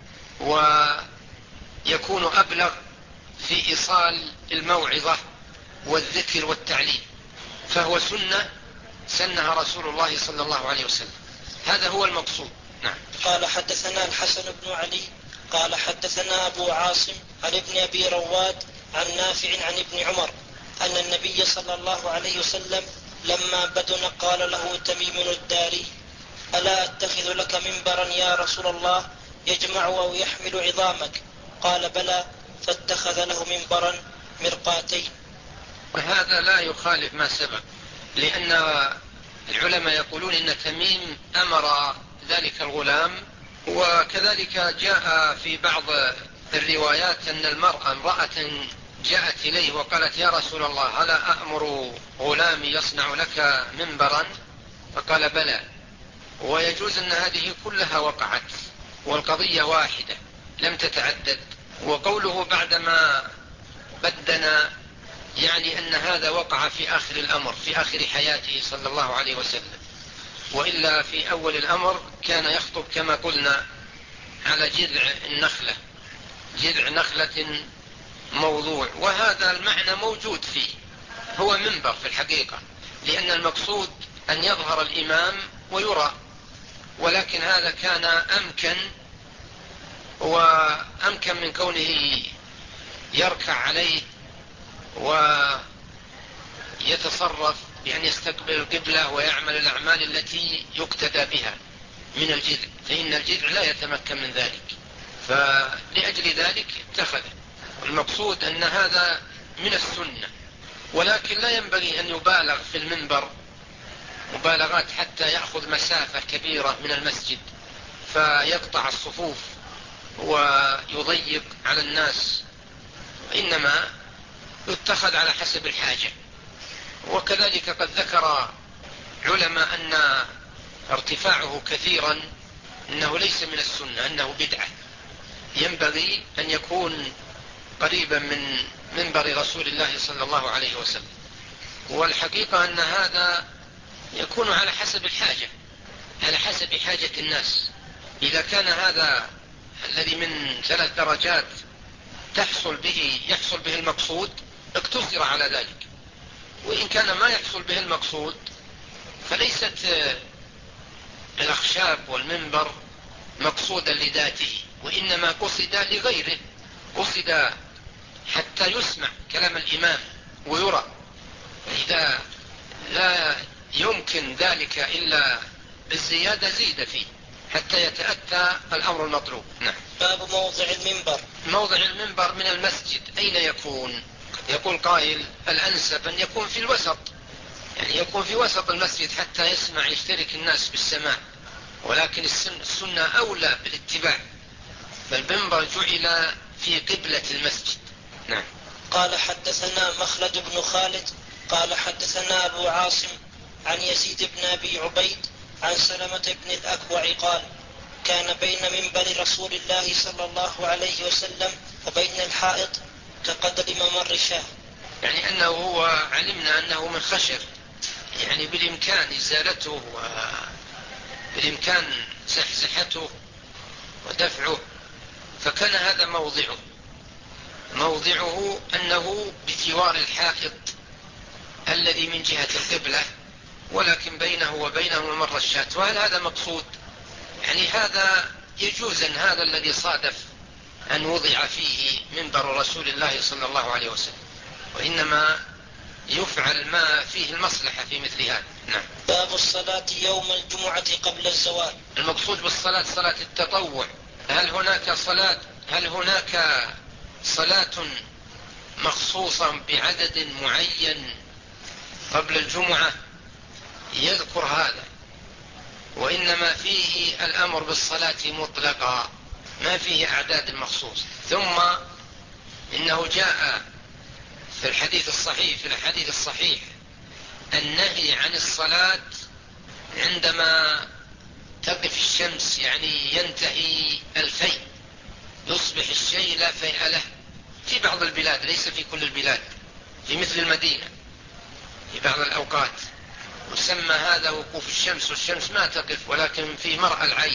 ويكون أبلغ في إيصال الموعظة والذكر والتعليم، فهو سنها رسول الله صلى الله عليه وسلم. هذا هو المقصود. نعم. قال حدثنا الحسن بن علي قال حدثنا أبو عاصم عن ابن أبي رواد عن نافع عن ابن عمر أن النبي صلى الله عليه وسلم لما بدن قال له تميم الداري: ألا أتخذ لك منبرا يا رسول الله يجمع أو يحمل عظامك؟ قال: بلى. فاتخذ له منبرا مرقاتين. وهذا لا يخالف ما سبق، لأن العلماء يقولون إن تميم أمر ذلك الغلام، وكذلك جاء في بعض الروايات أن امرأة جاءت إليه وقالت: يا رسول الله ألا أأمر غلامي يصنع لك منبرا؟ فقال: بلى. ويجوز أن هذه كلها وقعت والقضية واحدة لم تتعدد. وقوله بعدما بدن يعني أن هذا وقع في آخر الأمر، في آخر حياته صلى الله عليه وسلم، وإلا في أول الأمر كان يخطب كما قلنا على جذع نخلة موضوع، وهذا المعنى موجود فيه، هو منبر في الحقيقة، لأن المقصود أن يظهر الإمام ويرى، ولكن هذا كان أمكن من كونه يركع عليه ويتصرف بأن يستقبل القبلة ويعمل الأعمال التي يقتدى بها من الجذع، فإن الجذع لا يتمكن من ذلك، فلأجل ذلك اتخذ. المقصود أن هذا من السنة، ولكن لا ينبغي أن يبالغ في المنبر مبالغات حتى يأخذ مسافة كبيرة من المسجد فيقطع الصفوف ويضيق على الناس، إنما يتخذ على حسب الحاجة. وكذلك قد ذكر علماء أن ارتفاعه كثيرا أنه ليس من السنة، أنه بدعة، ينبغي أن يكون قريبا من منبر رسول الله صلى الله عليه وسلم. والحقيقة أن هذا يكون على حسب الحاجة، على حسب حاجة الناس. إذا كان هذا الذي من 3 درجات يحصل به المقصود اقتصر على ذلك، وإن كان ما يحصل به المقصود فليست الأخشاب والمنبر مقصودا لذاته، وإنما قصد لغيره، قصد حتى يسمع كلام الإمام ويرى، إذا لا يمكن ذلك إلا بالزيادة زيد فيه حتى يتأتى الأمر المطلوب. نعم. باب موضع المنبر. موضع المنبر من المسجد أين يكون؟ يقول قائل الأنسب أن يكون في الوسط، يعني يكون في وسط المسجد حتى يشترك الناس بالسماع، ولكن السنة أولى بالاتباع، فالمنبر جعل في قبلة المسجد. نعم. قال حدثنا مخلد بن خالد قال حدثنا أبو عاصم عن يزيد بن أبي عبيد عن سلمة بن الأكوع قال كان بين منبر رسول الله صلى الله عليه وسلم وبين الحائط كقدر ممر شاه. يعني أنه هو علمنا أنه من خشب، يعني بالإمكان إزالته وبالإمكان زحزحته ودفعه، فكان هذا موضعه أنه بجوار الحائط الذي من جهة القبلة، ولكن بينه وبينه ممر الشاة. وهل هذا مقصود؟ يعني هذا يجوز أن هذا الذي صادف أن وضع فيه منبر رسول الله صلى الله عليه وسلم، وإنما يفعل ما فيه المصلحة في مثل هذا. نعم. باب الصلاة يوم الجمعة قبل الزوال. المقصود بالصلاة صلاة التطوع. هل هناك صلاة مخصوصة بعدد معين قبل الجمعة؟ يذكر هذا، وإنما فيه الأمر بالصلاة مطلقا، ما فيه أعداد مخصوص. ثم إنه جاء في الحديث الصحيح النهي عن الصلاة عندما تقف الشمس، يعني ينتهي الفيء، يصبح الشيء لا فيء له في بعض البلاد، ليس في كل البلاد، في مثل المدينة في بعض الأوقات يسمى هذا وقوف الشمس، والشمس ما تقف ولكن في مرأى العين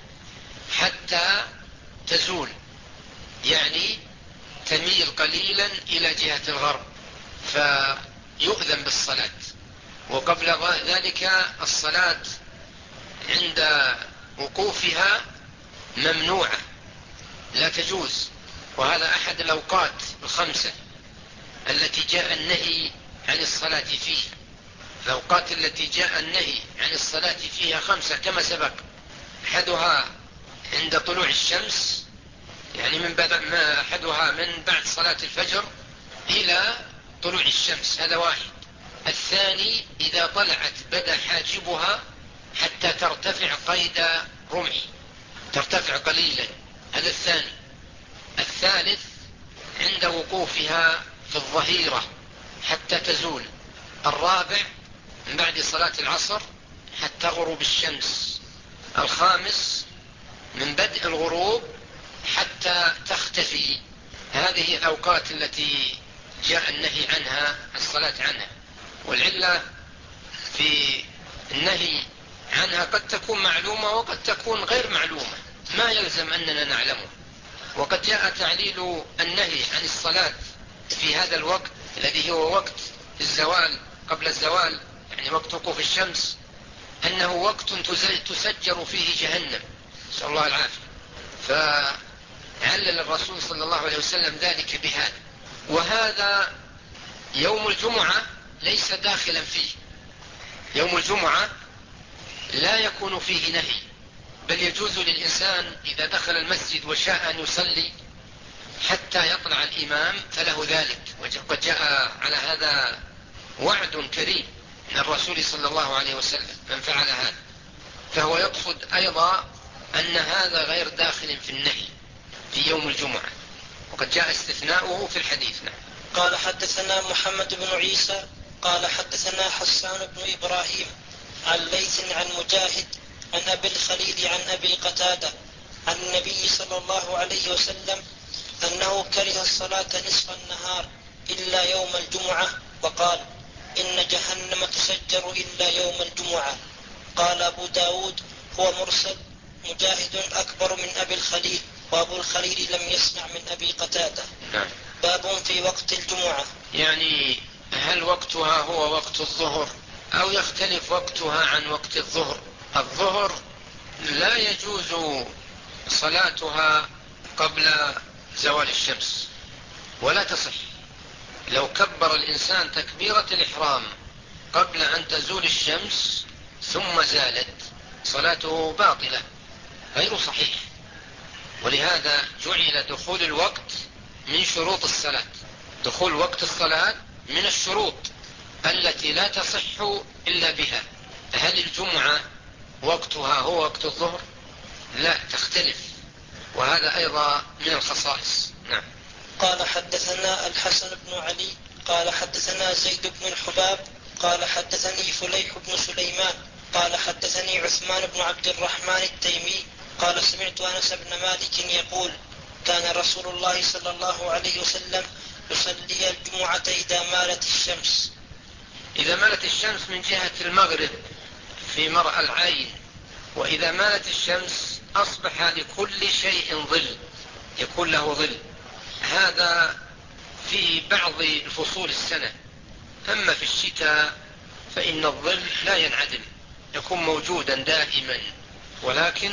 حتى تزول، يعني تميل قليلا إلى جهة الغرب فيؤذن بالصلاة. وقبل ذلك الصلاة عند وقوفها ممنوعة لا تجوز، وهذا أحد الأوقات 5 التي جاء النهي عن الصلاة فيها. الأوقات التي جاء النهي عن الصلاة فيها 5 كما سبق، أحدها عند طلوع الشمس، يعني أحدها من بعد صلاة الفجر إلى طلوع الشمس، هذا واحد. الثاني إذا طلعت بدا حاجبها حتى ترتفع قيد رمح، ترتفع قليلا، هذا الثاني. الثالث عند وقوفها في الظهيرة حتى تزول. الرابع من بعد صلاة العصر حتى غروب الشمس. الخامس من بدء الغروب حتى تختفي. هذه الأوقات التي جاء النهي عنها الصلاة عنها، والعلة في النهي عنها قد تكون معلومة وقد تكون غير معلومة، ما يلزم أننا نعلمه. وقد جاء تعليل النهي عن الصلاة في هذا الوقت الذي هو وقت الزوال قبل الزوال، يعني وقت وقوف الشمس، أنه وقت تسجر فيه جهنم، نسأل الله العافية، فعلل الرسول صلى الله عليه وسلم ذلك بهذا. وهذا يوم الجمعة ليس داخلا فيه، يوم الجمعة لا يكون فيه نهي، بل يجوز للإنسان إذا دخل المسجد وشاء أن يصلي حتى يطلع الإمام فله ذلك. وقد جاء على هذا وعد كريم من الرسول صلى الله عليه وسلم، من فعل هذا فهو يقصد أيضا أن هذا غير داخل في النهي في يوم الجمعة، وقد جاء استثناؤه في الحديث. نعم. قال حدثنا محمد بن عيسى قال حدثنا حسان بن إبراهيم عن ليث عن مجاهد عن أبي الخليل عن أبي قتادة عن النبي صلى الله عليه وسلم أنه كره الصلاة نصف النهار إلا يوم الجمعة، وقال إن جهنم تسجر إلا يوم الجمعة. قال أبو داود هو مرسل، مجاهد أكبر من أبي الخليل، وأبو الخليل لم يسمع من أبي قتادة. باب في وقت الجمعة. يعني هل وقتها هو وقت الظهر أو يختلف وقتها عن وقت الظهر؟ الظهر لا يجوز صلاتها قبل زوال الشمس ولا تصح. لو كبر الإنسان تكبيرة الإحرام قبل أن تزول الشمس ثم زالت، صلاته باطلة غير صحيح. ولهذا جعل دخول الوقت من شروط الصلاة. دخول وقت الصلاة من الشروط التي لا تصح إلا بها. هل الجمعة وقتها هو وقت الظهر؟ لا، تختلف، وهذا أيضا من الخصائص. نعم. قال حدثنا الحسن بن علي قال حدثنا زيد بن الحباب قال حدثني فليح بن سليمان قال حدثني عثمان بن عبد الرحمن التيمي قال سمعت أنس بن مالك يقول كان رسول الله صلى الله عليه وسلم يصلي الجمعة إذا مالت الشمس. إذا مالت الشمس من جهة المغرب في مرأى العين، وإذا مالت الشمس أصبح لكل شيء ظل، يكون له ظل. هذا في بعض فصول السنة. أما في الشتاء فإن الظل لا ينعدم، يكون موجودا دائما، ولكن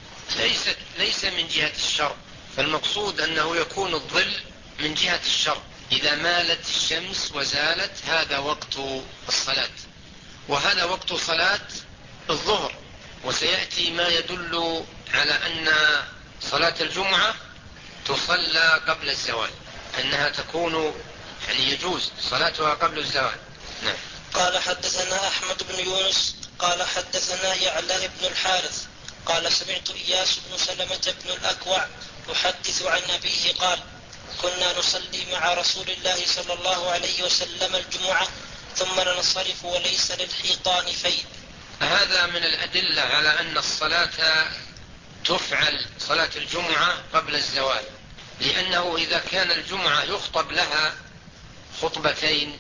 ليس من جهة الشرق. فالمقصود أنه يكون الظل من جهة الشرق. إذا مالت الشمس وزالت هذا وقت الصلاة، وهذا وقت صلاة الظهر. وسيأتي ما يدل على أن صلاة الجمعة تصلى قبل الزوال، أنها تكون يعني يجوز صلاتها قبل الزوال. نعم. قال حدثنا أحمد بن يونس قال حدثنا يعلى بن الحارث قال سمعت إياس بن سلمة بن الأكوع يحدث عن أبيه قال كنا نصلي مع رسول الله صلى الله عليه وسلم الجمعة ثم ننصرف وليس للحيطان فيء. هذا من الأدلة على أن الصلاة تفعل صلاة الجمعة قبل الزوال، لأنه إذا كان الجمعة يخطب لها خطبتين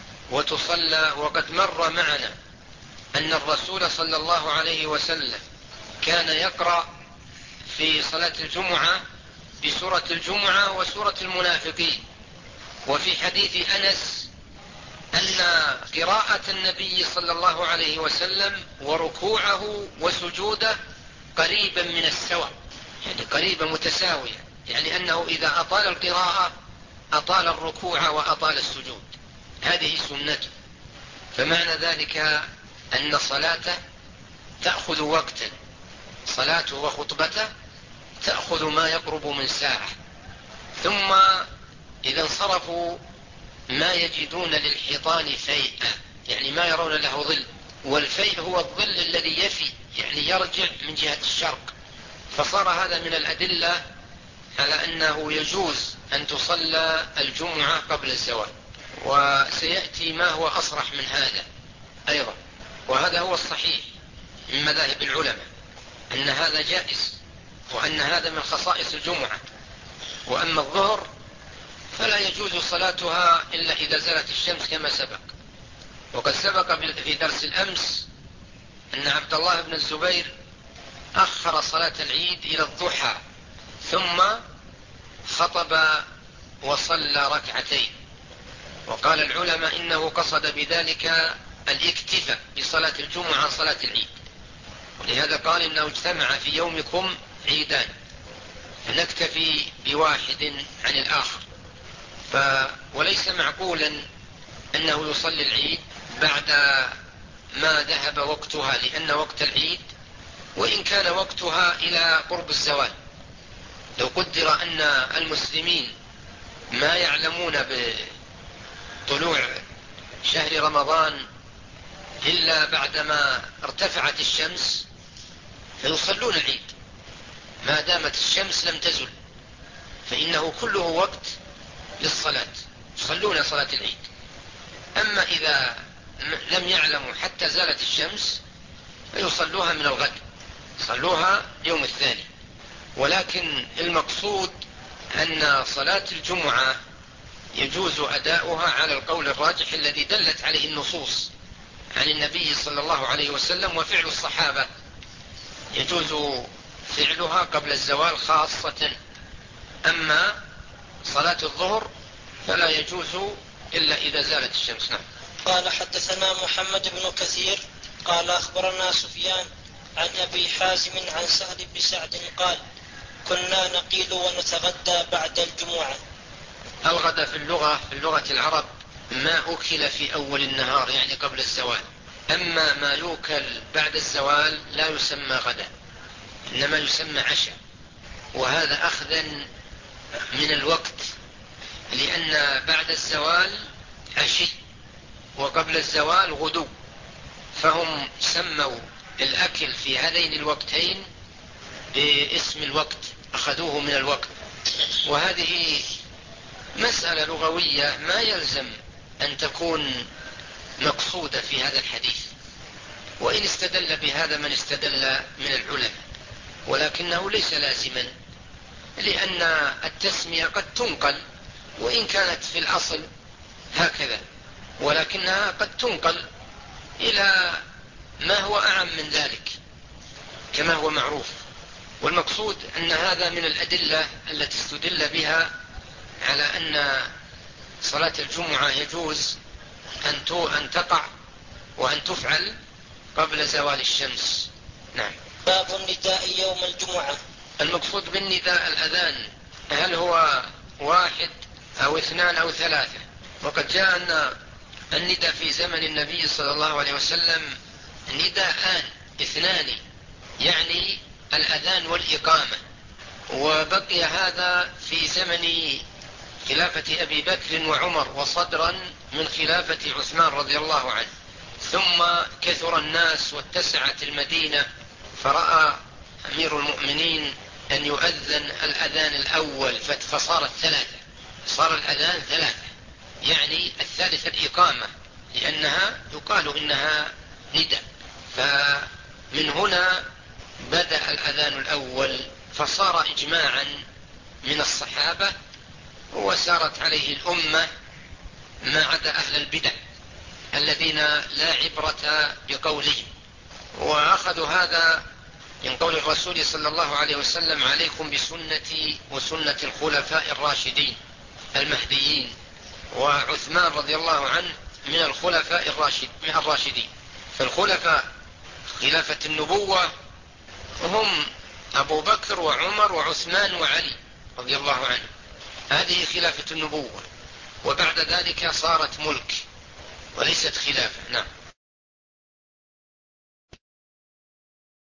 وتصلى، وقد مر معنا أن الرسول صلى الله عليه وسلم كان يقرأ في صلاة الجمعة بسورة الجمعة وسورة المنافقين. وفي حديث أنس أن قراءة النبي صلى الله عليه وسلم وركوعه وسجوده قريبا من السواء، يعني قريبا متساوية، يعني أنه إذا أطال القراءة أطال الركوع وأطال السجود. هذه سنته. فمعنى ذلك أن صلاته تأخذ وقتا، صلاته وخطبته تأخذ ما يقرب من ساعة. ثم إذا انصرفوا ما يجدون للحيطان فيئا، يعني ما يرون له ظل. والفيء هو الظل الذي يفي، يعني يرجع من جهة الشرق. فصار هذا من الأدلة على أنه يجوز أن تصلى الجمعة قبل الزوال. وسيأتي ما هو أصرح من هذا أيضا، وهذا هو الصحيح من مذاهب العلماء، أن هذا جائز، وأن هذا من خصائص الجمعة. وأما الظهر فلا يجوز صلاتها إلا إذا زالت الشمس كما سبق. وقد سبق في درس الأمس أن عبد الله بن الزبير أخر صلاة العيد إلى الضحى ثم خطب وصلى ركعتين. وقال العلماء إنه قصد بذلك الاكتفاء بصلاة الجمعة عن صلاة العيد، ولهذا قال إنه اجتمع في يومكم عيدان فنكتفي بواحد عن الآخر. وليس معقولا أنه يصلي العيد بعد ما ذهب وقتها، لأن وقت العيد وإن كان وقتها إلى قرب الزوال، لو قدر أن المسلمين ما يعلمون بطلوع شهر رمضان إلا بعدما ارتفعت الشمس فيصلون العيد ما دامت الشمس لم تزل، فإنه كله وقت للصلاة، يصلون صلاة العيد. أما إذا لم يعلموا حتى زالت الشمس فيصلوها من الغد، يصلوها يوم الثاني. ولكن المقصود أن صلاة الجمعة يجوز أداؤها على القول الراجح الذي دلت عليه النصوص عن النبي صلى الله عليه وسلم وفعل الصحابة، يجوز فعلها قبل الزوال خاصة. أما صلاة الظهر فلا يجوز إلا إذا زالت الشمس. نعم. قال حدثنا محمد بن كثير قال أخبرنا سفيان عن أبي حازم عن سهل بن سعد قال كنا نقيل ونتغدى بعد الجمعة. الغد في اللغة العرب ما أكل في أول النهار يعني قبل الزوال، أما ما يؤكل بعد الزوال لا يسمى غدا، إنما يسمى عشاء، وهذا أخذا من الوقت، لأن بعد الزوال عشي وقبل الزوال غدو، فهم سموا الأكل في هذين الوقتين باسم الوقت، أخذوه من الوقت. وهذه مسألة لغوية ما يلزم أن تكون مقصودة في هذا الحديث، وإن استدل بهذا من استدل من العلماء، ولكنه ليس لازما، لأن التسمية قد تنقل وإن كانت في الأصل هكذا، ولكنها قد تنقل إلى ما هو أعم من ذلك كما هو معروف. والمقصود أن هذا من الأدلة التي استدل بها على أن صلاة الجمعة يجوز أن تقع وأن تفعل قبل زوال الشمس. نعم. باب النداء يوم الجمعة. المقصود بالنداء الأذان، هل هو واحد أو اثنان أو ثلاثة؟ وقد جاء أن النداء في زمن النبي صلى الله عليه وسلم نداءان اثنان، يعني الأذان والإقامة، وبقي هذا في زمن خلافة أبي بكر وعمر وصدرا من خلافة عثمان رضي الله عنه، ثم كثر الناس واتسعت المدينة، فرأى أمير المؤمنين أن يؤذن الأذان الأول فصارت ثلاثة، صار الأذان ثلاثة، يعني الثالثة الإقامة، لأنها يقال إنها نداء. فمن هنا بدأ الأذان الأول، فصار إجماعا من الصحابة وسارت عليه الأمة ما عدا أهل البدع الذين لا عبرة بقولهم، وأخذوا هذا من قول الرسول صلى الله عليه وسلم عليكم بسنتي وسنة الخلفاء الراشدين المهديين، وعثمان رضي الله عنه من الخلفاء الراشدين. فالخلفاء خلافة النبوة هم أبو بكر وعمر وعثمان وعلي رضي الله عنه، هذه خلافة النبوة، وبعد ذلك صارت ملك وليست خلافة. نعم.